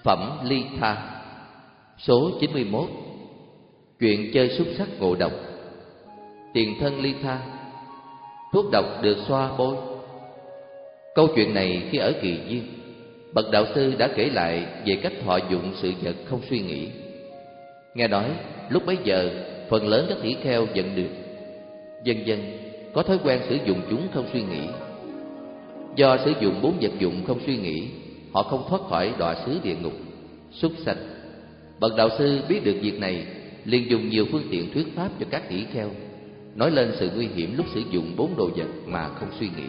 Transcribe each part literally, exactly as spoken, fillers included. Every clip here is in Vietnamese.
Phẩm Ly Tha. Số chín mươi mốt. Chuyện chơi xúc xắc ngộ độc. Tiền thân Ly Tha. Thuốc độc được xoa bôi. Câu chuyện này khi ở Kỳ Viên, bậc đạo sư đã kể lại về cách thọ dụng sự vật không suy nghĩ. Nghe nói lúc bấy giờ phần lớn các tỷ kheo giận được, dần dần có thói quen sử dụng chúng không suy nghĩ. Do sử dụng bốn vật dụng không suy nghĩ, họ không thoát khỏi đọa xứ địa ngục, súc sanh. Bậc đạo sư biết được việc này, liền dùng nhiều phương tiện thuyết pháp cho các tỷ kheo, nói lên sự nguy hiểm lúc sử dụng bốn đồ vật mà không suy nghĩ.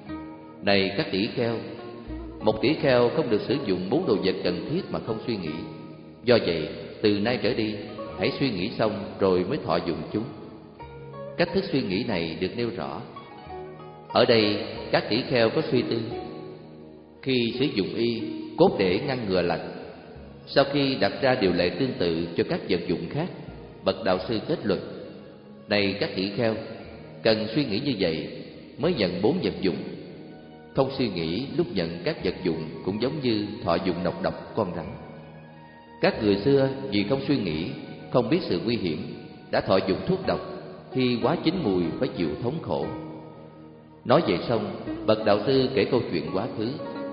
Này các tỷ kheo, một tỷ kheo không được sử dụng bốn đồ vật cần thiết mà không suy nghĩ. Do vậy, từ nay trở đi, hãy suy nghĩ xong rồi mới thọ dụng chúng. Cách thức suy nghĩ này được nêu rõ. Ở đây, các tỷ kheo có suy tư. Khi sử dụng y, cốt để ngăn ngừa lạnh. Sau khi đặt ra điều lệ tương tự cho các vật dụng khác, bậc đạo sư kết luận: này các tỷ kheo, cần suy nghĩ như vậy mới nhận bốn vật dụng. Không suy nghĩ lúc nhận các vật dụng cũng giống như thọ dụng nọc độc con rắn. Các người xưa vì không suy nghĩ, không biết sự nguy hiểm, đã thọ dụng thuốc độc, khi quá chín mùi phải chịu thống khổ. Nói vậy xong, bậc đạo sư kể câu chuyện quá khứ.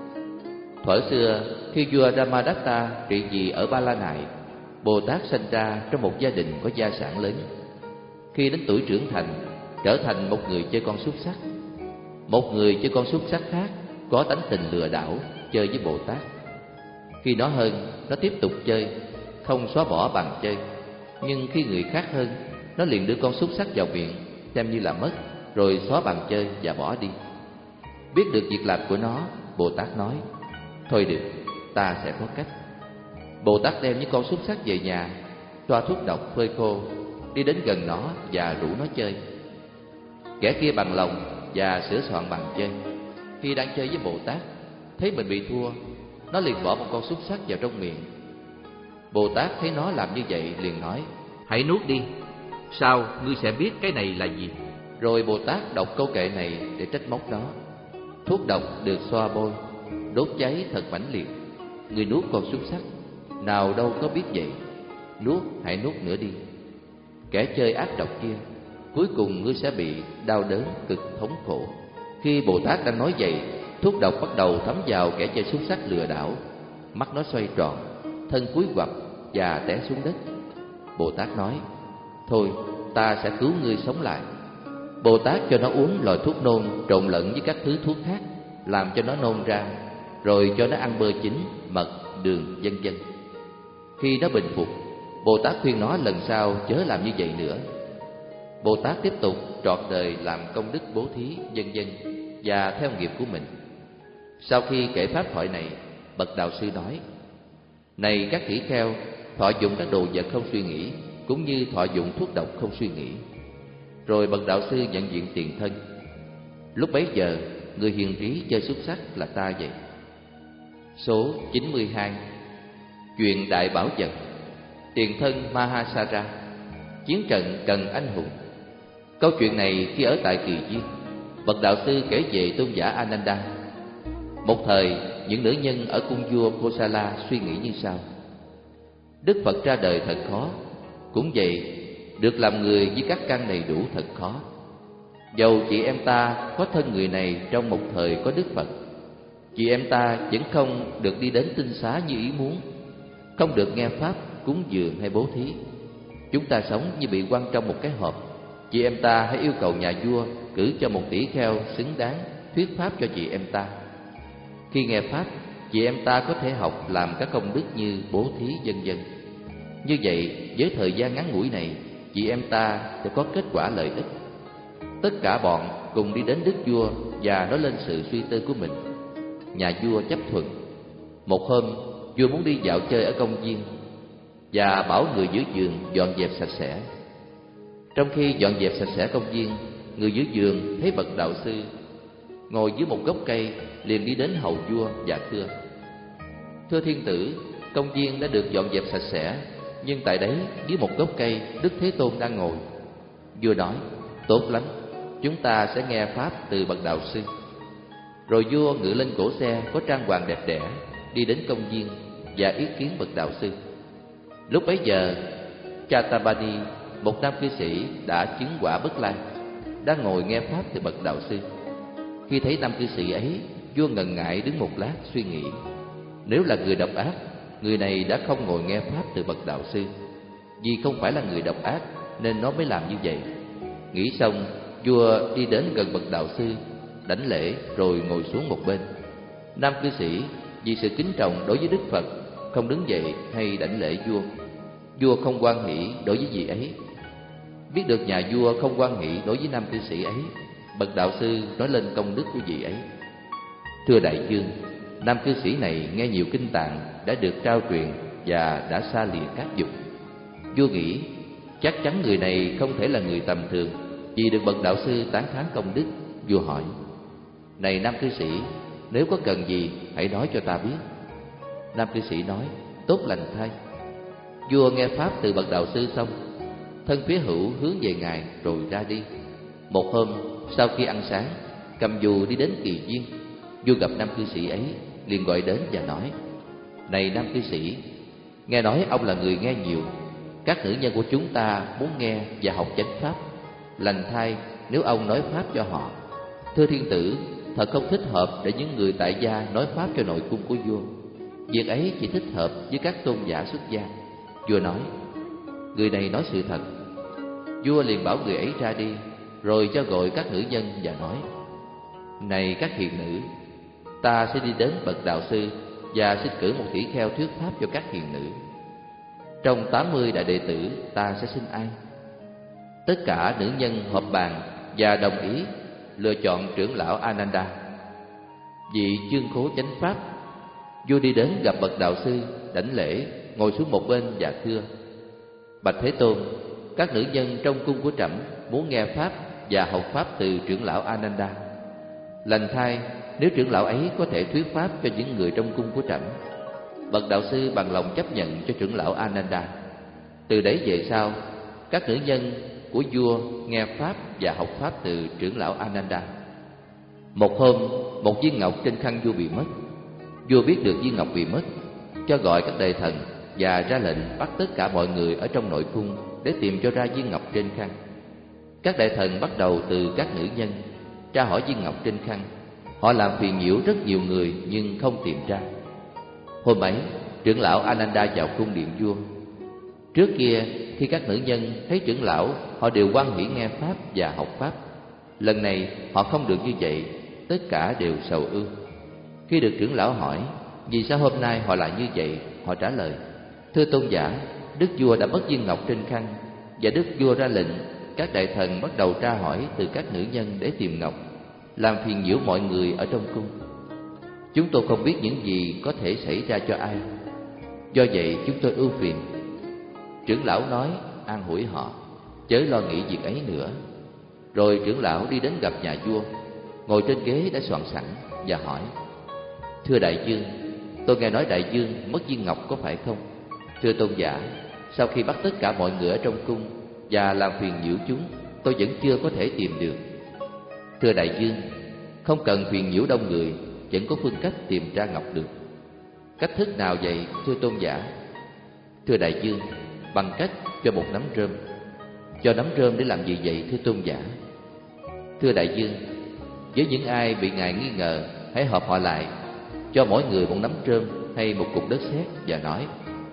Thuở xưa, khi vua Ramadatta trị vì ở Ba La Nại, Bồ Tát sanh ra trong một gia đình có gia sản lớn. Khi đến tuổi trưởng thành, trở thành một người chơi con xúc xắc. Một người chơi con xúc xắc khác có tánh tình lừa đảo, chơi với Bồ Tát. Khi nó hơn, nó tiếp tục chơi, không xóa bỏ bằng chơi. Nhưng khi người khác hơn, nó liền đưa con xúc xắc vào miệng, xem như là mất, rồi xóa bằng chơi và bỏ đi. Biết được việc làm của nó, Bồ Tát nói: thôi được, ta sẽ có cách. Bồ Tát đem những con xúc xắc về nhà, xoa thuốc độc phơi khô, đi đến gần nó và rủ nó chơi. Kẻ kia bằng lòng và sửa soạn bằng chơi. Khi đang chơi với Bồ Tát, thấy mình bị thua, nó liền bỏ một con xúc xắc vào trong miệng. Bồ Tát thấy nó làm như vậy liền nói: hãy nuốt đi, sao ngươi sẽ biết cái này là gì? Rồi Bồ Tát đọc câu kệ này để trách móc nó: thuốc độc được xoa bôi, đốt cháy thật mãnh liệt. Ngươi nuốt con xúc xắc, nào đâu có biết vậy. Nuốt, hãy nuốt nữa đi. Kẻ chơi ác độc kia, cuối cùng ngươi sẽ bị đau đớn cực thống khổ. Khi Bồ Tát đang nói vậy, thuốc độc bắt đầu thấm vào kẻ chơi xúc xắc lừa đảo. Mắt nó xoay tròn, thân cúi gập và té xuống đất. Bồ Tát nói: thôi, ta sẽ cứu ngươi sống lại. Bồ Tát cho nó uống loại thuốc nôn trộn lẫn với các thứ thuốc khác, làm cho nó nôn ra, rồi cho nó ăn bơ chín, mật, đường, vân vân. Khi nó bình phục, Bồ Tát khuyên nó lần sau chớ làm như vậy nữa. Bồ Tát tiếp tục trọn đời làm công đức bố thí, vân vân, và theo nghiệp của mình. Sau khi kể pháp thoại này, bậc đạo sư nói: này các tỷ kheo, thọ dụng các đồ vật không suy nghĩ, cũng như thọ dụng thuốc độc không suy nghĩ. Rồi bậc đạo sư nhận diện tiền thân. Lúc bấy giờ, người hiền trí chơi xúc xắc là ta vậy. Số chín mươi hai. Chuyện đại bảo vật. Tiền thân Mahasara. Chiến trận cần anh hùng. Câu chuyện này khi ở tại Kỳ Viên, bậc đạo sư kể về tôn giả Ananda. Một thời, những nữ nhân ở cung vua Kosala suy nghĩ như sau: Đức Phật ra đời thật khó, cũng vậy, được làm người với các căn đầy đủ thật khó. Dầu chị em ta có thân người này trong một thời có Đức Phật, chị em ta vẫn không được đi đến tinh xá như ý muốn, không được nghe pháp, cúng dường hay bố thí. Chúng ta sống như bị quăng trong một cái hộp. Chị em ta hãy yêu cầu nhà vua cử cho một tỷ kheo xứng đáng thuyết pháp cho chị em ta. Khi nghe pháp, chị em ta có thể học làm các công đức như bố thí, vân vân. Như vậy, với thời gian ngắn ngủi này, chị em ta sẽ có kết quả lợi ích. Tất cả bọn cùng đi đến đức vua và nói lên sự suy tư của mình. Nhà vua chấp thuận. Một hôm, vua muốn đi dạo chơi ở công viên và bảo người giữ giường dọn dẹp sạch sẽ. Trong khi dọn dẹp sạch sẽ công viên, người giữ giường thấy bậc đạo sư ngồi dưới một gốc cây, liền đi đến hầu vua và thưa: thưa thiên tử, công viên đã được dọn dẹp sạch sẽ, nhưng tại đấy dưới một gốc cây Đức Thế Tôn đang ngồi. Vua nói: tốt lắm, chúng ta sẽ nghe pháp từ bậc đạo sư. Rồi vua ngự lên cỗ xe có trang hoàng đẹp đẽ, đi đến công viên, và ý kiến bậc đạo sư. Lúc bấy giờ, Chatabani, một nam cư sĩ đã chứng quả Bất Lai, đang ngồi nghe pháp từ bậc đạo sư. Khi thấy nam cư sĩ ấy, vua ngần ngại đứng một lát suy nghĩ. Nếu là người độc ác, người này đã không ngồi nghe pháp từ bậc đạo sư. Vì không phải là người độc ác nên nó mới làm như vậy. Nghĩ xong, vua đi đến gần bậc đạo sư, đảnh lễ rồi ngồi xuống một bên. Nam cư sĩ vì sự kính trọng đối với Đức Phật không đứng dậy hay đảnh lễ vua. Vua không hoan hỷ đối với vị ấy. Biết được nhà vua không hoan hỷ đối với nam cư sĩ ấy, bậc đạo sư nói lên công đức của vị ấy. Thưa đại vương, nam cư sĩ này nghe nhiều kinh tạng đã được trao truyền và đã xa lìa các dục. Vua nghĩ chắc chắn người này không thể là người tầm thường. Vì được bậc đạo sư tán thán công đức, vua hỏi: Này nam cư sĩ, nếu có cần gì hãy nói cho ta biết. Nam cư sĩ nói: Tốt lành thay. Vua nghe pháp từ bậc đạo sư xong, thân phía hữu hướng về ngài rồi ra đi. Một hôm sau khi ăn sáng, cầm dù đi đến kỳ viên, vua gặp nam cư sĩ ấy, liền gọi đến và nói: Này nam cư sĩ, nghe nói ông là người nghe nhiều. Các nữ nhân của chúng ta muốn nghe và học chánh pháp. Lành thay nếu ông nói pháp cho họ. Thưa thiên tử, thật không thích hợp để những người tại gia nói pháp cho nội cung của vua. Việc ấy chỉ thích hợp với các tôn giả xuất gia. Vua nói: Người này nói sự thật. Vua liền bảo người ấy ra đi, rồi cho gọi các nữ nhân và nói: Này các hiền nữ, ta sẽ đi đến bậc đạo sư và xin cử một tỷ kheo thuyết pháp cho các hiền nữ. Trong tám mươi đại đệ tử, ta sẽ xin ai? Tất cả nữ nhân họp bàn và đồng ý lựa chọn trưởng lão Ananda, vị chương khố chánh pháp. Vua đi đến gặp bậc đạo sư, đảnh lễ, ngồi xuống một bên và thưa: Bạch Thế Tôn, các nữ nhân trong cung của trẫm muốn nghe pháp và học pháp từ trưởng lão Ananda. Lành thay nếu trưởng lão ấy có thể thuyết pháp cho những người trong cung của trẫm. Bậc đạo sư bằng lòng chấp nhận cho trưởng lão Ananda. Từ đấy về sau, các nữ nhân của vua nghe pháp và học pháp từ trưởng lão Ananda. Một hôm, một viên ngọc trên khăn vua bị mất. Vua biết được viên ngọc bị mất, cho gọi các đại thần và ra lệnh bắt tất cả mọi người ở trong nội cung để tìm cho ra viên ngọc trên khăn. Các đại thần bắt đầu từ các nữ nhân, tra hỏi viên ngọc trên khăn. Họ làm phiền nhiễu rất nhiều người nhưng không tìm ra. Hôm ấy, trưởng lão Ananda vào cung điện vua. Trước kia, khi các nữ nhân thấy trưởng lão, họ đều hoan hỉ nghe pháp và học pháp. Lần này họ không được như vậy, tất cả đều sầu ưu. Khi được trưởng lão hỏi vì sao hôm nay họ lại như vậy, họ trả lời: Thưa tôn giả, đức vua đã mất viên ngọc trên khăn, và đức vua ra lệnh các đại thần bắt đầu tra hỏi từ các nữ nhân để tìm ngọc, làm phiền nhiễu mọi người ở trong cung. Chúng tôi không biết những gì có thể xảy ra cho ai, do vậy chúng tôi ưu phiền. Trưởng lão nói an ủi họ, chớ lo nghĩ việc ấy nữa. Rồi trưởng lão đi đến gặp nhà vua, ngồi trên ghế đã soạn sẵn và hỏi: Thưa đại vương, tôi nghe nói đại vương mất viên ngọc có phải không? Thưa tôn giả, sau khi bắt tất cả mọi người ở trong cung và làm phiền nhiễu chúng, tôi vẫn chưa có thể tìm được. Thưa đại vương, không cần phiền nhiễu đông người, vẫn có phương cách tìm ra ngọc được. Cách thức nào vậy thưa tôn giả? Thưa đại vương, bằng cách cho một nắm rơm. Cho nắm rơm để làm gì vậy thưa tôn giả? Thưa đại vương, với những ai bị ngài nghi ngờ, hãy họp họ lại, cho mỗi người một nắm rơm hay một cục đất sét và nói: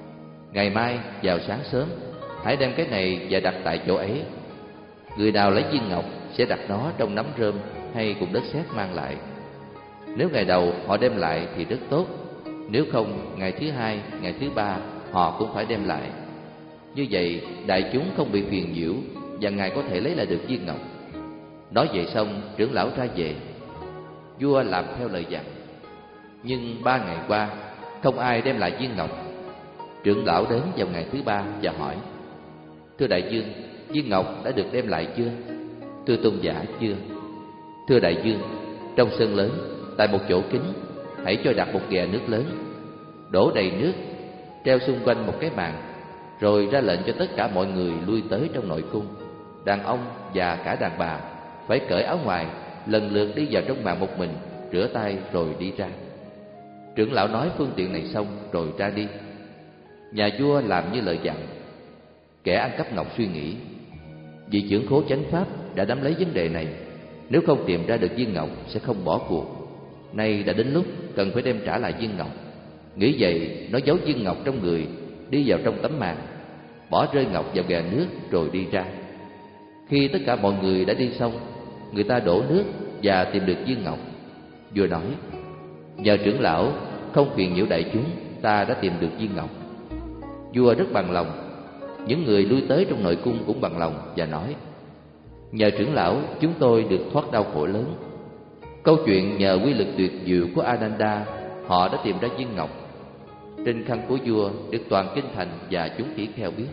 Ngày mai vào sáng sớm, hãy đem cái này và đặt tại chỗ ấy. Người nào lấy viên ngọc sẽ đặt nó trong nắm rơm hay cục đất sét mang lại. Nếu ngày đầu họ đem lại thì rất tốt, nếu không ngày thứ hai, ngày thứ ba họ cũng phải đem lại. Như vậy đại chúng không bị phiền nhiễu và ngài có thể lấy lại được viên ngọc. Nói vậy xong, trưởng lão ra về. Vua làm theo lời dặn. Nhưng ba ngày qua không ai đem lại viên ngọc. Trưởng lão đến vào ngày thứ ba và hỏi: Thưa đại vương, viên ngọc đã được đem lại chưa? Thưa tôn giả, chưa. Thưa đại vương, trong sân lớn, tại một chỗ kín, hãy cho đặt một ghè nước lớn, đổ đầy nước, treo xung quanh một cái màn, rồi ra lệnh cho tất cả mọi người lui tới trong nội cung. Đàn ông và cả đàn bà phải cởi áo ngoài, lần lượt đi vào trong màn một mình, rửa tay rồi đi ra. Trưởng lão nói phương tiện này xong rồi ra đi. Nhà vua làm như lời dặn. Kẻ ăn cắp ngọc suy nghĩ, vị trưởng khố chánh pháp đã nắm lấy vấn đề này, nếu không tìm ra được viên ngọc sẽ không bỏ cuộc. Nay đã đến lúc cần phải đem trả lại viên ngọc. Nghĩ vậy, nó giấu viên ngọc trong người, đi vào trong tấm màn, bỏ rơi ngọc vào gà nước rồi đi ra. Khi tất cả mọi người đã đi xong, người ta đổ nước và tìm được viên ngọc. Vua nói: nhờ trưởng lão không phiền nhiễu đại chúng, ta đã tìm được viên ngọc. Vua rất bằng lòng. Những người lui tới trong nội cung cũng bằng lòng và nói: nhờ trưởng lão chúng tôi được thoát đau khổ lớn. Câu chuyện nhờ quy lực tuyệt diệu của Ananda, họ đã tìm ra viên ngọc. Trên khăn của vua được toàn kinh thành và chúng tỷ kheo biết.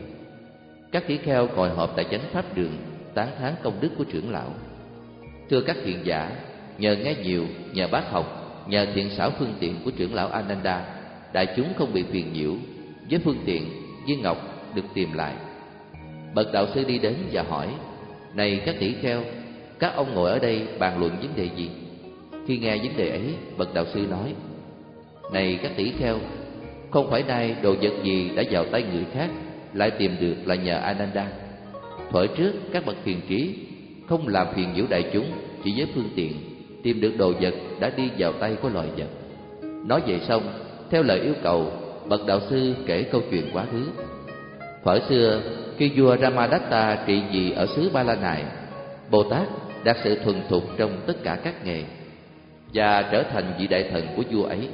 Các tỷ kheo ngồi họp tại chánh pháp đường, tán thán công đức của trưởng lão. Thưa các hiền giả, nhờ nghe nhiều, nhờ bác học, nhờ thiện xảo phương tiện của trưởng lão Ananda, đại chúng không bị phiền nhiễu. Với phương tiện, viên ngọc được tìm lại. Bậc đạo sư đi đến và hỏi: này các tỷ kheo, các ông ngồi ở đây bàn luận vấn đề gì? Khi nghe vấn đề ấy, bậc đạo sư nói: này các tỷ kheo, không phải nay đồ vật gì đã vào tay người khác lại tìm được là nhờ Ananda. Thuở trước các bậc hiền trí không làm phiền nhiễu đại chúng, chỉ với phương tiện tìm được đồ vật đã đi vào tay của loài vật. Nói vậy xong, theo lời yêu cầu, bậc đạo sư kể câu chuyện quá khứ. Thuở xưa, khi vua Ramadatta trị vì ở xứ Ba La Nại, Bồ Tát đạt sự thuần thục trong tất cả các nghề và trở thành vị đại thần của vua ấy.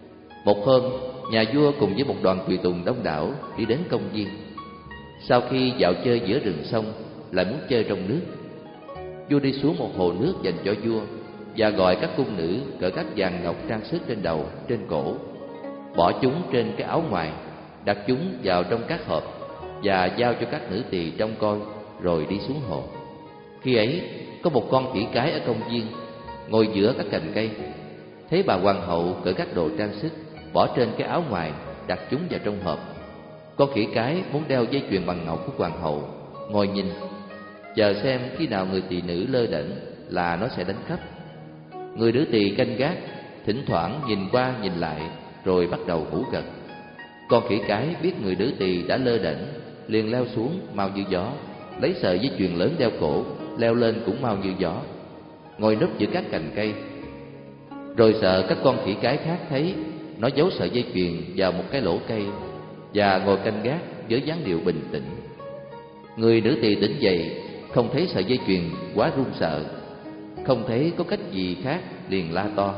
Một hôm, nhà vua cùng với một đoàn tùy tùng đông đảo đi đến công viên. Sau khi dạo chơi giữa rừng xong, lại muốn chơi trong nước. Vua đi xuống một hồ nước dành cho vua và gọi các cung nữ cởi các vàng ngọc trang sức trên đầu, trên cổ, bỏ chúng trên cái áo ngoài, đặt chúng vào trong các hộp và giao cho các nữ tỳ trông coi, rồi đi xuống hồ. Khi ấy, có một con khỉ cái ở công viên ngồi giữa các cành cây. Thấy bà hoàng hậu cởi các đồ trang sức, bỏ trên cái áo ngoài, đặt chúng vào trong hộp. Con khỉ cái muốn đeo dây chuyền bằng ngọc của hoàng hậu, ngồi nhìn, chờ xem khi nào người tỳ nữ lơ đễnh là nó sẽ đánh cắp. Người nữ tỳ canh gác, thỉnh thoảng nhìn qua nhìn lại, rồi bắt đầu ngủ gật. Con khỉ cái biết người nữ tỳ đã lơ đễnh, liền leo xuống mau như gió, lấy sợi dây chuyền lớn đeo cổ, leo lên cũng mau như gió, ngồi núp giữa các cành cây. Rồi sợ các con khỉ cái khác thấy, nó giấu sợi dây chuyền vào một cái lỗ cây và ngồi canh gác với dáng điệu bình tĩnh. Người nữ tỳ tỉnh dậy, không thấy sợi dây chuyền, quá run sợ, không thấy có cách gì khác, liền la to.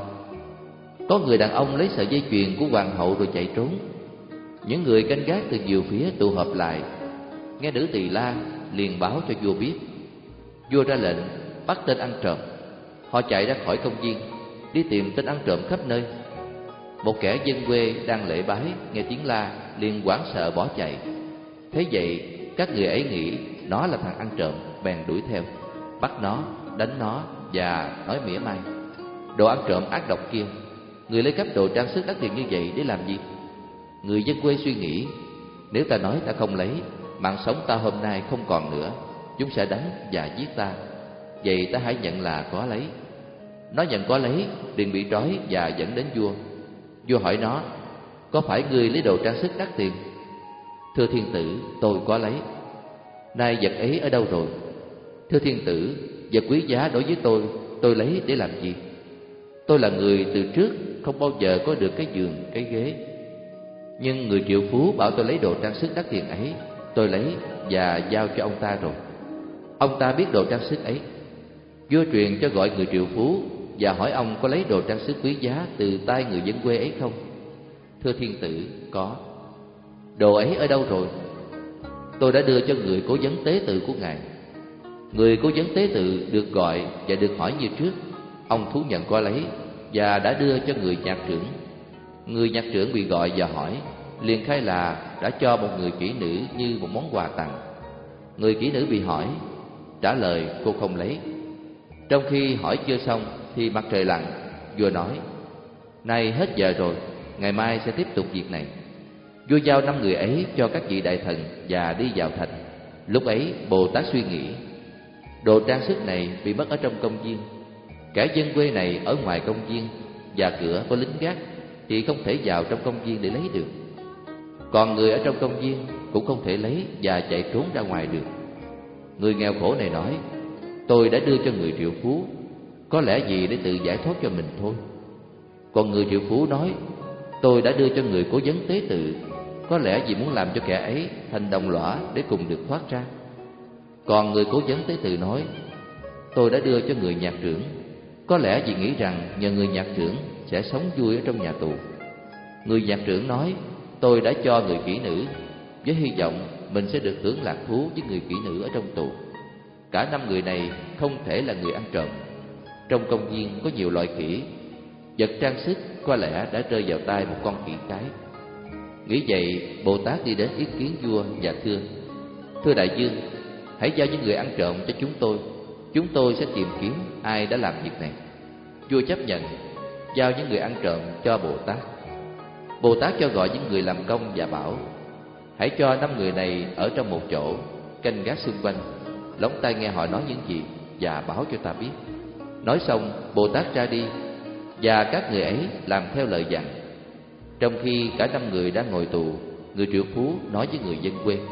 Có người đàn ông lấy sợi dây chuyền của hoàng hậu rồi chạy trốn. Những người canh gác từ nhiều phía tụ họp lại, nghe nữ tỳ la, liền báo cho vua biết. Vua ra lệnh bắt tên ăn trộm. Họ chạy ra khỏi công viên, đi tìm tên ăn trộm khắp nơi. Một kẻ dân quê đang lễ bái nghe tiếng la, liền hoảng sợ bỏ chạy. Thế vậy, các người ấy nghĩ nó là thằng ăn trộm, bèn đuổi theo, bắt nó, đánh nó và nói mỉa mai: đồ ăn trộm ác độc kia, người lấy cắp đồ trang sức đắt tiền như vậy để làm gì? Người dân quê suy nghĩ: nếu ta nói ta không lấy, mạng sống ta hôm nay không còn nữa, chúng sẽ đánh và giết ta. Vậy ta hãy nhận là có lấy. Nó nhận có lấy, liền bị trói và dẫn đến vua. Vua hỏi nó: có phải ngươi lấy đồ trang sức đắt tiền? Thưa thiên tử, tôi có lấy. Nay vật ấy ở đâu rồi? Thưa thiên tử, vật quý giá đối với tôi, tôi lấy để làm gì? Tôi là người từ trước không bao giờ có được cái giường, cái ghế. Nhưng người triệu phú bảo tôi lấy đồ trang sức đắt tiền ấy, tôi lấy và giao cho ông ta rồi. Ông ta biết đồ trang sức ấy. Vua truyền cho gọi người triệu phú và hỏi ông có lấy đồ trang sức quý giá từ tay người dân quê ấy không? Thưa thiên tử, có. Đồ ấy ở đâu rồi? Tôi đã đưa cho người cố vấn tế tự của ngài. Người cố vấn tế tự được gọi và được hỏi như trước. Ông thú nhận có lấy và đã đưa cho người nhạc trưởng. Người nhạc trưởng bị gọi và hỏi, liền khai là đã cho một người kỹ nữ như một món quà tặng. Người kỹ nữ bị hỏi, trả lời cô không lấy. Trong khi hỏi chưa xong thì mặt trời lặn, vua nói: nay hết giờ rồi, ngày mai sẽ tiếp tục việc này. Vua giao năm người ấy cho các vị đại thần và đi vào thành. Lúc ấy Bồ Tát suy nghĩ: đồ trang sức này bị mất ở trong công viên. Kẻ dân quê này ở ngoài công viên và cửa có lính gác, thì không thể vào trong công viên để lấy được. Còn người ở trong công viên cũng không thể lấy và chạy trốn ra ngoài được. Người nghèo khổ này nói: tôi đã đưa cho người triệu phú, có lẽ vì để tự giải thoát cho mình thôi. Còn người triệu phú nói: tôi đã đưa cho người cố vấn tế tự, có lẽ vì muốn làm cho kẻ ấy thành đồng lõa để cùng được thoát ra. Còn người cố vấn tế tự nói: tôi đã đưa cho người nhạc trưởng, có lẽ vì nghĩ rằng nhờ người nhạc trưởng sẽ sống vui ở trong nhà tù. Người nhạc trưởng nói: tôi đã cho người kỹ nữ, với hy vọng mình sẽ được hưởng lạc thú với người kỹ nữ ở trong tù. Cả năm người này không thể là người ăn trộm. Trong công viên có nhiều loại khỉ, vật trang sức có lẽ đã rơi vào tay một con khỉ cái. Nghĩ vậy, Bồ Tát đi đến ý kiến vua và thưa: thưa đại vương, hãy giao những người ăn trộm cho chúng tôi, chúng tôi sẽ tìm kiếm ai đã làm việc này. Vua chấp nhận, giao những người ăn trộm cho Bồ Tát. Bồ Tát cho gọi những người làm công và bảo: hãy cho năm người này ở trong một chỗ, canh gác xung quanh, lóng tai nghe họ nói những gì và báo cho ta biết. Nói xong, Bồ Tát ra đi, và các người ấy làm theo lời dặn. Trong khi cả năm người đang ngồi tù, người triệu phú nói với người dân quê: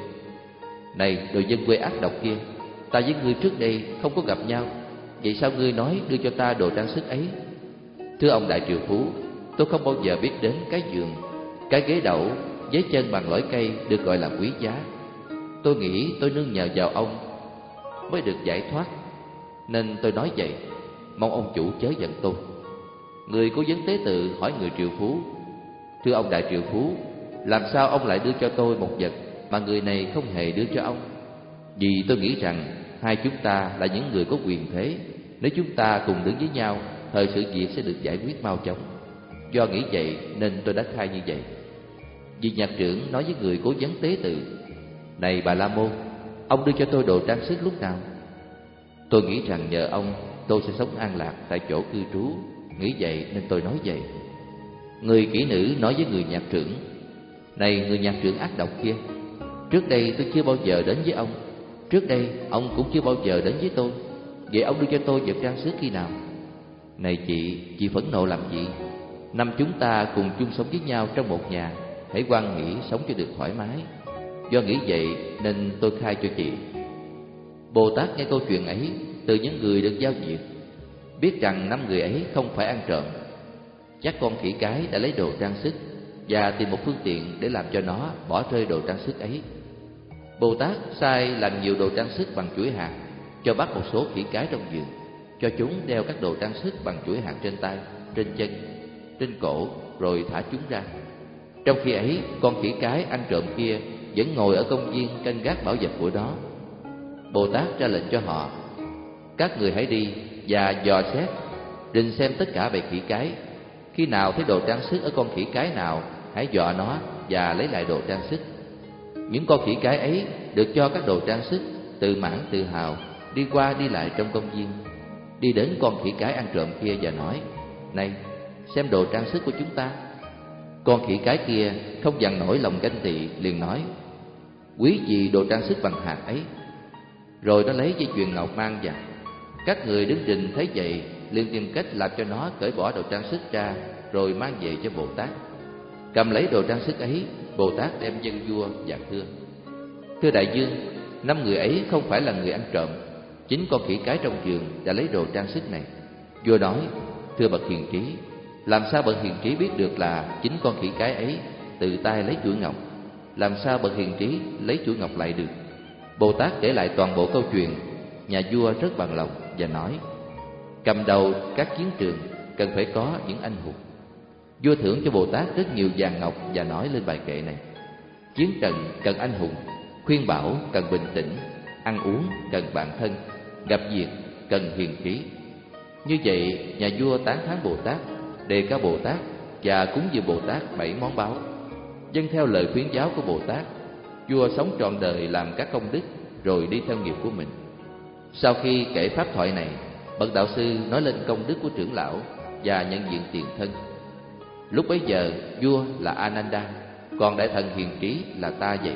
này đồ dân quê ác độc kia, ta với ngươi trước đây không có gặp nhau, vậy sao ngươi nói đưa cho ta đồ trang sức ấy? Thưa ông đại triệu phú, tôi không bao giờ biết đến cái giường, cái ghế đẩu với chân bằng lõi cây được gọi là quý giá. Tôi nghĩ tôi nương nhờ vào ông mới được giải thoát, nên tôi nói vậy, mong ông chủ chớ giận tôi. Người cố vấn tế tự hỏi người triệu phú: thưa ông đại triệu phú, làm sao ông lại đưa cho tôi một vật mà người này không hề đưa cho ông? Vì tôi nghĩ rằng hai chúng ta là những người có quyền thế, nếu chúng ta cùng đứng với nhau, thời sự việc sẽ được giải quyết mau chóng. Do nghĩ vậy nên tôi đã khai như vậy. Vị nhạc trưởng nói với người cố vấn tế tự: này Bà La Môn, ông đưa cho tôi đồ trang sức lúc nào? Tôi nghĩ rằng nhờ ông tôi sẽ sống an lạc tại chỗ cư trú, nghĩ vậy nên tôi nói vậy. Người kỹ nữ nói với người nhạc trưởng: này người nhạc trưởng ác độc kia, trước đây tôi chưa bao giờ đến với ông, trước đây ông cũng chưa bao giờ đến với tôi, vậy ông đưa cho tôi vật trang sức khi nào? Này chị, chị phẫn nộ làm gì? Năm chúng ta cùng chung sống với nhau trong một nhà, hãy hoan hỷ sống cho được thoải mái. Do nghĩ vậy nên tôi khai cho chị. Bồ Tát nghe câu chuyện ấy từ những người được giao việc, biết rằng năm người ấy không phải ăn trộm. Chắc con khỉ cái đã lấy đồ trang sức và tìm một phương tiện để làm cho nó bỏ rơi đồ trang sức ấy. Bồ Tát sai làm nhiều đồ trang sức bằng chuỗi hạt, cho bắt một số khỉ cái trong vườn, cho chúng đeo các đồ trang sức bằng chuỗi hạt trên tay, trên chân, trên cổ, rồi thả chúng ra. Trong khi ấy, con khỉ cái ăn trộm kia vẫn ngồi ở công viên canh gác bảo vật của nó. Bồ Tát ra lệnh cho họ: các người hãy đi và dò xét, rình xem tất cả bầy khỉ cái. Khi nào thấy đồ trang sức ở con khỉ cái nào, hãy dọa nó và lấy lại đồ trang sức. Những con khỉ cái ấy được cho các đồ trang sức, tự mãn tự hào đi qua đi lại trong công viên. Đi đến con khỉ cái ăn trộm kia và nói: này, xem đồ trang sức của chúng ta. Con khỉ cái kia không dằn nổi lòng ganh tị, liền nói: quý gì đồ trang sức bằng hạt ấy. Rồi nó lấy dây chuyền ngọc mang vào. Các người đứng rình thấy vậy liền tìm cách làm cho nó cởi bỏ đồ trang sức ra, rồi mang về cho Bồ Tát. Cầm lấy đồ trang sức ấy, Bồ Tát đem dâng vua và thưa: thưa đại vương, năm người ấy không phải là người ăn trộm, chính con khỉ cái trong vườn đã lấy đồ trang sức này. Vua nói: thưa bậc hiền trí, làm sao bậc hiền trí biết được là chính con khỉ cái ấy tự tay lấy chuỗi ngọc? Làm sao bậc hiền trí lấy chuỗi ngọc lại được? Bồ Tát kể lại toàn bộ câu chuyện. Nhà vua rất bằng lòng và nói: cầm đầu các chiến trường cần phải có những anh hùng. Vua thưởng cho Bồ Tát rất nhiều vàng ngọc và nói lên bài kệ này: chiến trận cần anh hùng, khuyên bảo cần bình tĩnh, ăn uống cần bạn thân, gặp việc cần hiền trí. Như vậy, nhà vua tán thán Bồ Tát, đề cao Bồ Tát và cúng dường Bồ Tát bảy món báu. Vâng theo lời khuyến giáo của Bồ Tát, vua sống trọn đời làm các công đức rồi đi theo nghiệp của mình. Sau khi kể pháp thoại này, bậc đạo sư nói lên công đức của trưởng lão và nhận diện tiền thân. Lúc bấy giờ vua là Ananda, còn đại thần hiền trí là ta vậy.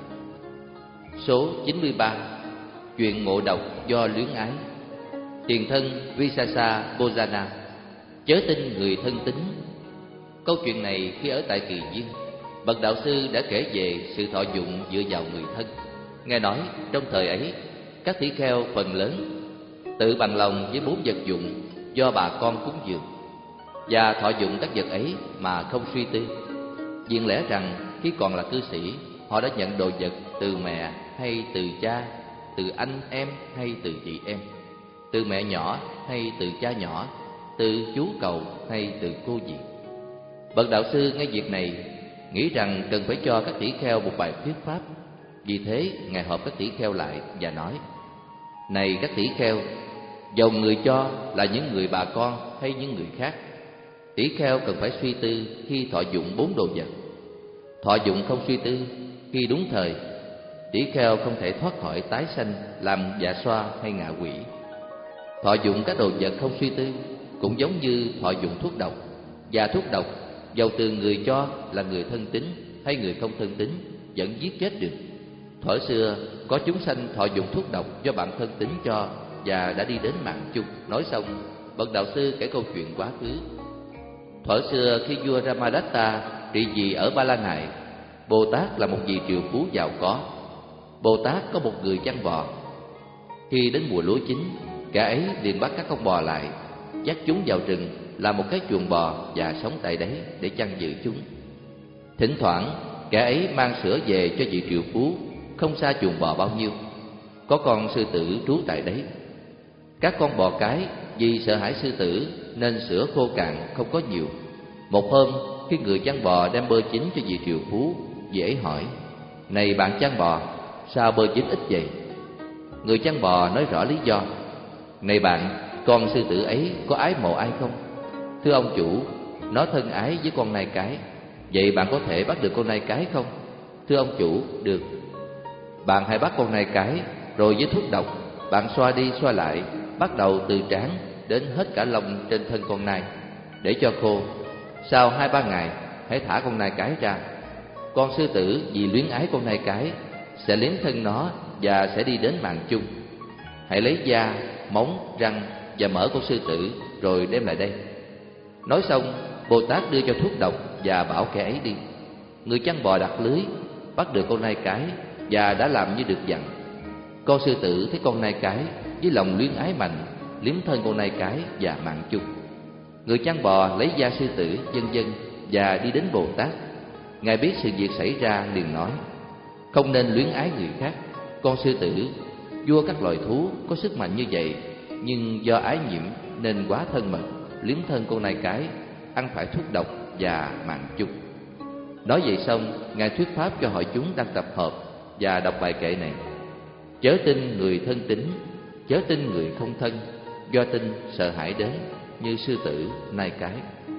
Số chín mươi ba. Chuyện ngộ độc do luyến ái. Tiền thân Visasa Bojana, chớ tin người thân tín, Câu chuyện này khi ở tại Kỳ Viên, bậc đạo sư đã kể về sự thọ dụng dựa vào người thân. Nghe nói trong thời ấy, các tỷ kheo phần lớn tự bằng lòng với bốn vật dụng do bà con cúng dường, và thọ dụng các vật ấy mà không suy tư. Diện lẽ rằng khi còn là cư sĩ, họ đã nhận đồ vật từ mẹ hay từ cha, từ anh em hay từ chị em, từ mẹ nhỏ hay từ cha nhỏ, từ chú cậu hay từ cô dì. Bậc đạo sư nghe việc này, nghĩ rằng cần phải cho các tỷ kheo một bài thuyết pháp. Vì thế ngài họp các tỷ kheo lại và nói: Này các tỷ kheo, dầu người cho là những người bà con hay những người khác, tỷ kheo cần phải suy tư khi thọ dụng bốn đồ vật. Thọ dụng không suy tư khi đúng thời, tỷ kheo không thể thoát khỏi tái sanh làm dạ xoa hay ngạ quỷ. Thọ dụng các đồ vật không suy tư cũng giống như thọ dụng thuốc độc, và thuốc độc dầu từ người cho là người thân tín hay người không thân tín vẫn giết chết được. Thuở xưa có chúng sanh thọ dụng thuốc độc do bạn thân tín cho và đã đi đến mạng chung. Nói xong, bậc đạo sư kể câu chuyện quá khứ. Thuở xưa khi vua Ramadatta trị vì ở Ba La Nại, Bồ Tát là một vị triệu phú giàu có. Bồ Tát có một người chăn bò. Khi đến mùa lúa chín, kẻ ấy liền bắt các con bò lại, dắt chúng vào rừng làm một cái chuồng bò và sống tại đấy để chăn giữ chúng. Thỉnh thoảng kẻ ấy mang sữa về cho vị triệu phú không xa chuồng bò bao nhiêu. Có con sư tử trú tại đấy. Các con bò cái vì sợ hãi sư tử nên sữa khô cạn không có nhiều. Một hôm khi người chăn bò đem bơ chín cho vị triệu phú, vị ấy hỏi: Này bạn chăn bò, sao bơ chín ít vậy? Người chăn bò nói rõ lý do: Này bạn, con sư tử ấy có ái mộ ai không? Thưa ông chủ, nó thân ái với con nai cái. Vậy bạn có thể bắt được con nai cái không? Thưa ông chủ, được. Bạn hãy bắt con nai cái, rồi với thuốc độc bạn xoa đi xoa lại, bắt đầu từ trán đến hết cả lông trên thân con nai, để cho khô. Sau hai ba ngày hãy thả con nai cái ra. Con sư tử vì luyến ái con nai cái sẽ liếm thân nó và sẽ đi đến mạng chung. Hãy lấy da, móng, răng và mỡ của sư tử rồi đem lại đây. Nói xong, Bồ Tát đưa cho thuốc độc và bảo kẻ ấy đi. Người chăn bò đặt lưới, bắt được con nai cái và đã làm như được dặn. Con sư tử thấy con nai cái với lòng luyến ái mạnh, liếm thân con nai cái và mạng chung. Người chăn bò lấy da sư tử, vân vân và đi đến Bồ Tát. Ngài biết sự việc xảy ra liền nói: Không nên luyến ái người khác. Con sư tử, vua các loài thú, có sức mạnh như vậy, nhưng do ái nhiễm nên quá thân mật, liếm thân con nai cái, ăn phải thuốc độc và mạng chung. Nói vậy xong, ngài thuyết pháp cho hội chúng đang tập hợp và đọc bài kệ này: Chớ tin người thân tín, chớ tin người không thân, do tin sợ hãi đến như sư tử nai cái.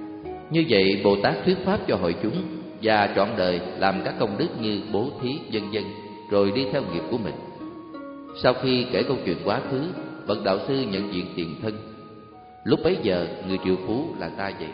Như vậy Bồ Tát thuyết pháp cho hội chúng và trọn đời làm các công đức như bố thí vân vân, rồi đi theo nghiệp của mình. Sau khi kể câu chuyện quá khứ, bậc đạo sư nhận diện tiền thân. Lúc bấy giờ người triệu phú là ta vậy.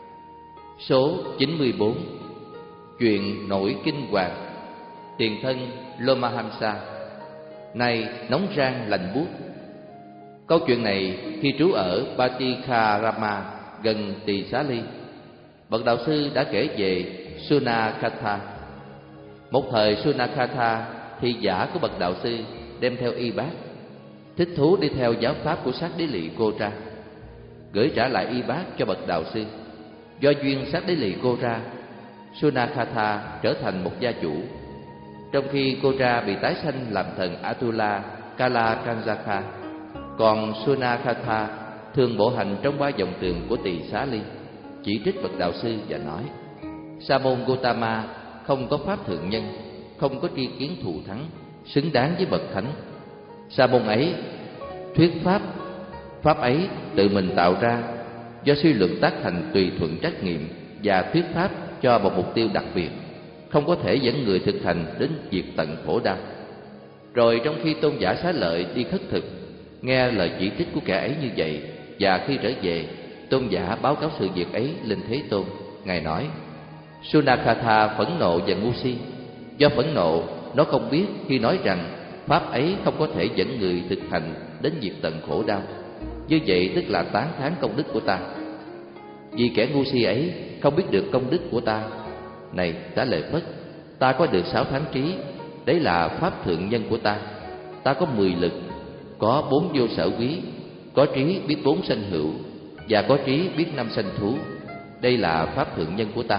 Số chín mươi bốn. Chuyện nổi kinh hoàng. Tiền thân Lomahamsa, nay nóng rang lạnh buốt. Câu chuyện này khi trú ở Batikharama gần Tỳ Xá Ly, bậc đạo sư đã kể về Sunakatha. Một thời Sunakatha, thị giả của bậc đạo sư, đem theo y bát, thích thú đi theo giáo pháp của Sát Đế Lì Cô Ra, gửi trả lại y bát cho bậc đạo sư. Do duyên Sát Đế Lì Cô Ra, Sunakatha trở thành một gia chủ, trong khi Cô Ra bị tái sanh làm thần Atula Kala Kanjaka. Còn Sunakatha thường bộ hành trong ba vòng tường của Tỳ Xá Ly, chỉ trích bậc đạo sư và nói: Sa môn Gotama không có pháp thượng nhân, không có tri kiến thù thắng, xứng đáng với bậc thánh. Sa môn ấy thuyết pháp, pháp ấy tự mình tạo ra, do suy luận tác thành tùy thuận trách nhiệm và thuyết pháp cho một mục tiêu đặc biệt, không có thể dẫn người thực hành đến diệt tận khổ đau. Rồi trong khi tôn giả Xá Lợi đi khất thực, nghe lời chỉ trích của kẻ ấy như vậy, và khi trở về, tôn giả báo cáo sự việc ấy lên Thế Tôn. Ngài nói: Sunakatha phẫn nộ và ngu si. Do phẫn nộ, nó không biết khi nói rằng pháp ấy không có thể dẫn người thực hành đến diệt tận khổ đau. Như vậy tức là tán thán công đức của ta. vì kẻ ngu si ấy không biết được công đức của ta. Này Xá Lợi Phất, ta có được sáu thánh trí, đấy là pháp thượng nhân của ta. Ta có mười lực, có bốn vô sở quý, có trí biết bốn sanh hữu, và có trí biết năm sanh thú. Đây là pháp thượng nhân của ta.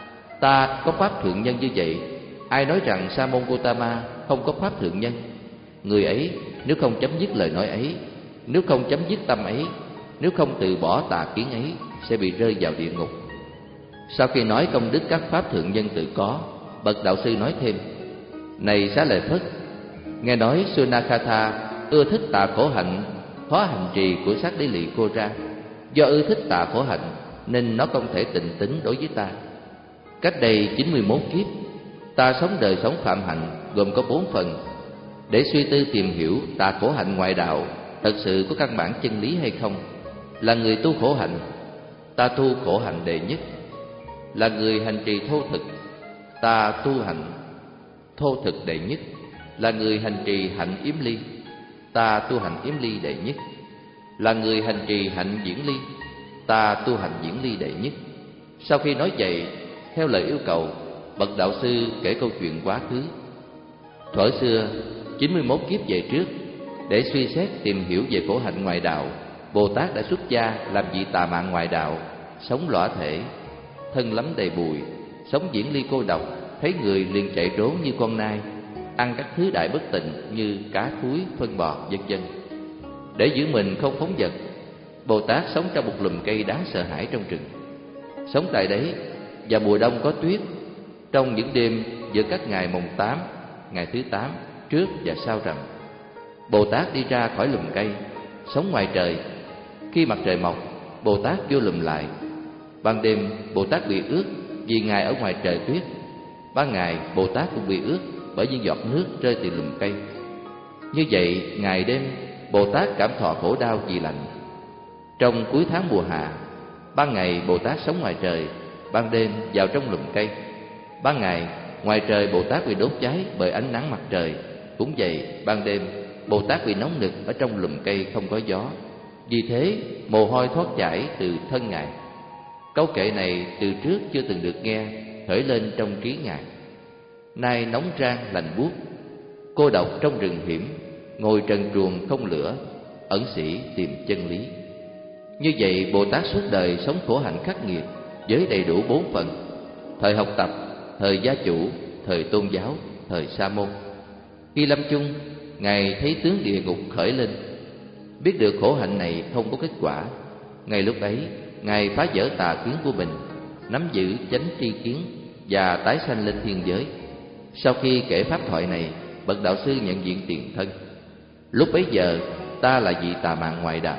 Ta có pháp thượng nhân như vậy, ai nói rằng Sa môn Gotama không có pháp thượng nhân? Người ấy nếu không chấm dứt lời nói ấy, nếu không chấm dứt tâm ấy, nếu không từ bỏ tà kiến ấy, sẽ bị rơi vào địa ngục. Sau khi nói công đức các pháp thượng nhân tự có, bậc đạo sư nói thêm: Này Xá Lợi Phất, nghe nói Sunakhatha ưa thích tà khổ hạnh, khó hành trì của sát đế lị cô ra. Do ưa thích tà khổ hạnh nên nó không thể tịnh tín đối với ta. Cách đây chín mươi mốt kiếp, ta sống đời sống phạm hạnh gồm có bốn phần, để suy tư tìm hiểu tà khổ hạnh ngoại đạo thật sự có căn bản chân lý hay không. Là người tu khổ hạnh, ta tu khổ hạnh đệ nhất. Là người hành trì thô thực, ta tu hạnh thô thực đệ nhất. Là người hành trì hạnh yếm ly, ta tu hạnh yếm ly đệ nhất. Là người hành trì hạnh diễn ly, ta tu hành diễn ly đệ nhất. Sau khi nói vậy, theo lời yêu cầu, bậc đạo sư kể câu chuyện quá khứ. Thuở xưa, chín mươi mốt kiếp về trước, để suy xét tìm hiểu về khổ hạnh ngoại đạo, Bồ Tát đã xuất gia làm vị tà mạng ngoại đạo, sống lõa thể, thân lắm đầy bụi, sống diễn ly cô độc, thấy người liền chạy trốn như con nai, ăn các thứ đại bất tịnh như cá thúi, phân bò, vân vân. Để giữ mình không phóng dật, Bồ Tát sống trong một lùm cây đáng sợ hãi trong rừng. Sống tại đấy, và mùa đông có tuyết. Trong những đêm giữa các ngày mùng tám, ngày thứ tám, trước và sau rằm, Bồ Tát đi ra khỏi lùm cây, sống ngoài trời. Khi mặt trời mọc, Bồ Tát vô lùm lại. Ban đêm, Bồ Tát bị ướt vì Ngài ở ngoài trời tuyết. Ban ngày, Bồ Tát cũng bị ướt bởi những giọt nước rơi từ lùm cây. Như vậy, ngày đêm, Bồ Tát cảm thọ khổ đau vì lạnh. Trong cuối tháng mùa hạ, ban ngày Bồ Tát sống ngoài trời, ban đêm vào trong lùm cây. Ban ngày, ngoài trời Bồ Tát bị đốt cháy bởi ánh nắng mặt trời. Cũng vậy, ban đêm, Bồ Tát bị nóng nực ở trong lùm cây không có gió. Vì thế, mồ hôi thoát chảy từ thân Ngài. Câu kệ này từ trước chưa từng được nghe, khởi lên trong trí Ngài. Nay nóng rang lạnh buốt, cô độc trong rừng hiểm, ngồi trần truồng không lửa, ẩn sĩ tìm chân lý. Như vậy, Bồ Tát suốt đời sống khổ hạnh khắc nghiệt với đầy đủ bốn phần: thời học tập, thời gia chủ, thời tôn giáo, thời sa môn. Khi lâm chung, Ngài thấy tướng địa ngục khởi lên, biết được khổ hạnh này không có kết quả. Ngay lúc ấy, Ngài phá vỡ tà kiến của mình, nắm giữ chánh tri kiến và tái sanh lên thiên giới. Sau khi kể pháp thoại này, bậc đạo sư nhận diện tiền thân. Lúc bấy giờ, ta là vị tà mạng ngoại đạo.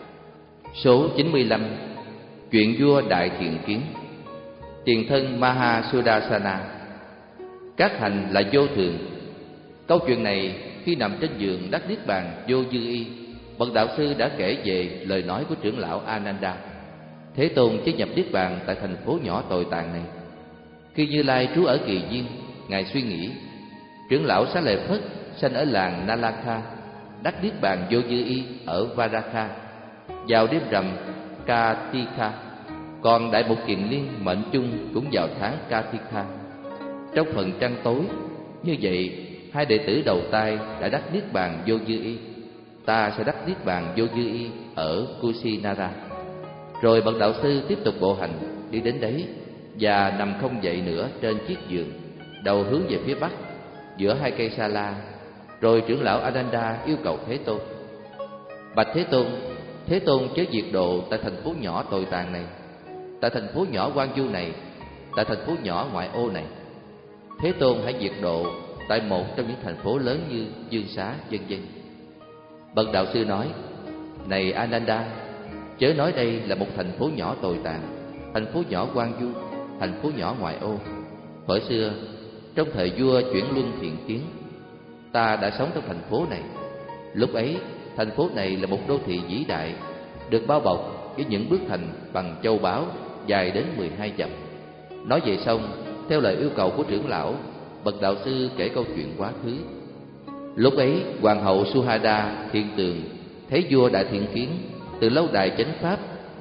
Số chín mươi lăm. Chuyện vua Đại Thiện Kiến. Tiền thân Mahasudarsana. Các hành là vô thường. Câu chuyện này khi nằm trên giường đắc niết bàn vô dư y, bậc đạo sư đã kể về lời nói của trưởng lão Ananda. Thế Tôn chế nhập niết bàn tại thành phố nhỏ tồi tàn này. Khi Như Lai trú ở Kỳ Viên, Ngài suy nghĩ: trưởng lão Xá Lợi Phất sanh ở làng Nalakha, đắc niết bàn vô dư y ở Varakha vào đêm rằm Kartika, còn Đại Mục Kiền Liên mệnh chung cũng vào tháng Kartika. Trong phần trăng tối, như vậy hai đệ tử đầu tai đã đắc niết bàn vô dư y. Ta sẽ đắc niết bàn vô dư y ở Kusinara. Rồi bậc đạo sư tiếp tục bộ hành đi đến đấy và nằm không dậy nữa trên chiếc giường, đầu hướng về phía bắc giữa hai cây sa la. Rồi trưởng lão Ananda yêu cầu Thế Tôn: bạch Thế Tôn, Thế Tôn chớ diệt độ tại thành phố nhỏ tồi tàn này, tại thành phố nhỏ hoang vu này, tại thành phố nhỏ ngoại ô này. Thế Tôn hãy diệt độ tại một trong những thành phố lớn như Dương Xá, vân vân. Bậc đạo sư nói: này Ananda, chớ nói đây là một thành phố nhỏ tồi tàn, thành phố nhỏ hoang vu, thành phố nhỏ ngoại ô. Thuở xưa, trong thời vua Chuyển Luân Thiện Kiến, ta đã sống trong thành phố này. Lúc ấy, thành phố này là một đô thị vĩ đại, được bao bọc với những bức thành bằng châu báu dài đến mười hai dặm. Nói vậy xong, theo lời yêu cầu của trưởng lão, bậc đạo sư kể câu chuyện quá khứ. Lúc ấy, hoàng hậu Suhada Thiên Tường thấy vua Đại Thiện Kiến từ lâu đài chánh pháp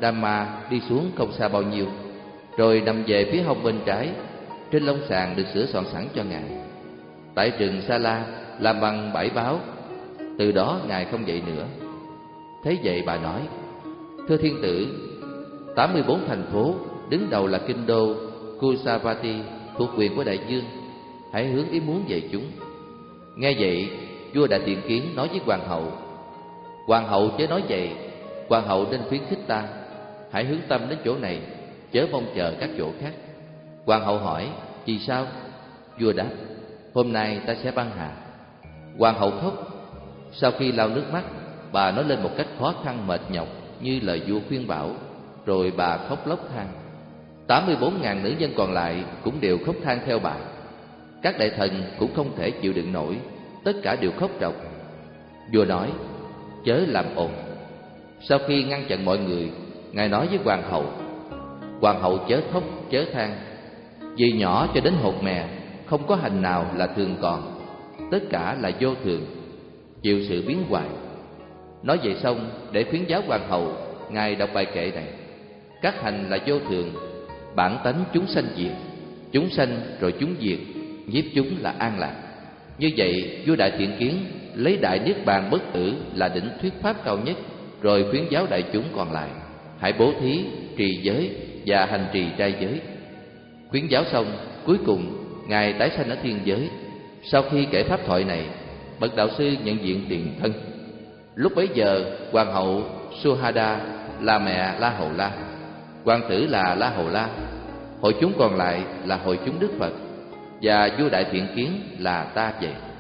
Dhamma đi xuống không xa bao nhiêu, rồi nằm về phía hông bên trái. Trên lông sàn được sửa soạn sẵn cho Ngài. Tại rừng Sa La làm bằng vải báo. Từ đó Ngài không dậy nữa. Thế vậy bà nói: thưa thiên tử, tám mươi bốn thành phố, đứng đầu là kinh đô Kusavati thuộc quyền của đại vương, hãy hướng ý muốn về chúng. Nghe vậy, vua Đại Tiện Kiến nói với hoàng hậu: hoàng hậu chớ nói vậy, hoàng hậu nên khuyến khích ta, hãy hướng tâm đến chỗ này, chớ mong chờ các chỗ khác. Hoàng hậu hỏi: vì sao? Vua đáp: hôm nay ta sẽ băng hà. Hoàng hậu khóc. Sau khi lau nước mắt, bà nói lên một cách khó khăn mệt nhọc như lời vua khuyên bảo, rồi bà khóc lóc than. Tám mươi bốn ngàn nữ nhân còn lại cũng đều khóc than theo bà. Các đại thần cũng không thể chịu đựng nổi, tất cả đều khóc ròng. Vua nói: chớ làm ồn. Sau khi ngăn chặn mọi người, Ngài nói với hoàng hậu: hoàng hậu chớ khóc chớ than, vì nhỏ cho đến hột mè, không có hành nào là thường còn, tất cả là vô thường, chịu sự biến hoại. Nói vậy xong, để khuyến giáo hoàng hậu, Ngài đọc bài kệ này: các hành là vô thường, bản tánh chúng sanh diệt, chúng sanh rồi chúng diệt, nhiếp chúng là an lạc. Như vậy, vua Đại Thiện Kiến lấy đại niết bàn bất tử là đỉnh thuyết pháp cao nhất, rồi khuyến giáo đại chúng còn lại: hãy bố thí, trì giới và hành trì trai giới. Khuyến giáo xong, cuối cùng Ngài tái sanh ở thiên giới. Sau khi kể pháp thoại này, bậc đạo sư nhận diện tiền thân. Lúc bấy giờ, hoàng hậu Suhada là mẹ La Hầu La, hoàng tử là La Hầu La, hội chúng còn lại là hội chúng Đức Phật, và vua Đại Thiện Kiến là ta vậy.